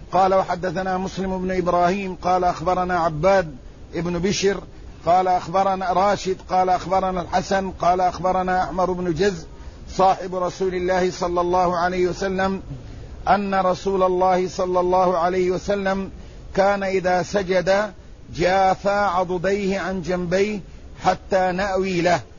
قال وحدثنا مسلم بن إبراهيم قال أخبرنا عباد ابن بشر قال أخبرنا راشد قال أخبرنا الحسن قال أخبرنا أحمر بن جز صاحب رسول الله صلى الله عليه وسلم أن رسول الله صلى الله عليه وسلم كان إذا سجد جافى عضديه عن جنبيه حتى نأوي له.